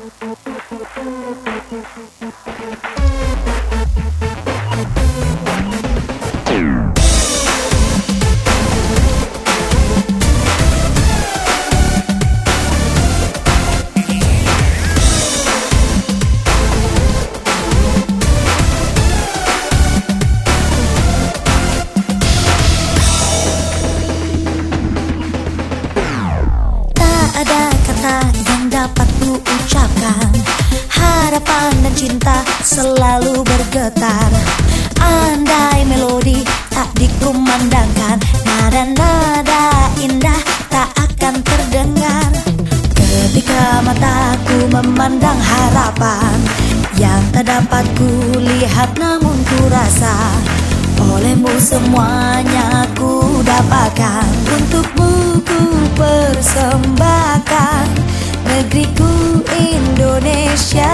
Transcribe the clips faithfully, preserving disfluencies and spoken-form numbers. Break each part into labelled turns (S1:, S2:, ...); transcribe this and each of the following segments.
S1: Ada kata yang dapat ku ucapkan, harapan dan cinta selalu bergetar. Andai melodi tak dikumandangkan, nada-nada indah tak akan terdengar. Ketika mataku memandang harapan yang tak dapat ku lihat namun ku rasa, olehmu semuanya ku dapatkan. Untukmu ku persembahkan negeriku Indonesia.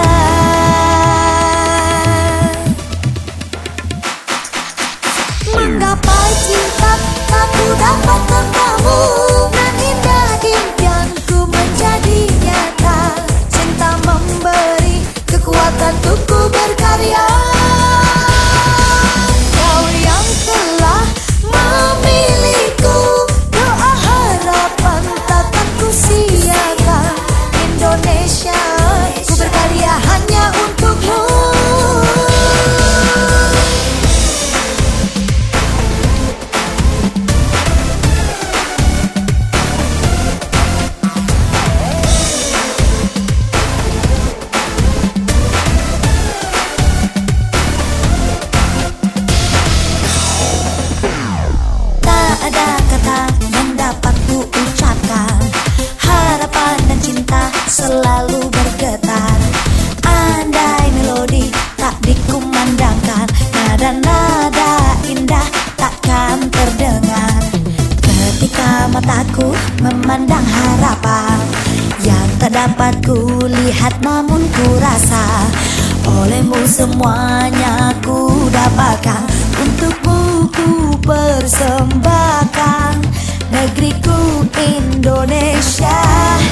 S1: Menggapai cinta tak ku dapatkan kamu, nan indah impianku menjadi nyata. Cinta memberi kekuatan untuk ku berkarya. Ada kata yang dapat ku ucapkan, harapan dan cinta selalu bergetar. Andai melodi tak dikumandangkan, nada-nada indah takkan terdengar. Ketika mataku memandang harapan yang tak dapat ku lihat namun ku rasa, olehmu semuanya ku dapatkan. Untukmu ku persembahkan negeriku Indonesia.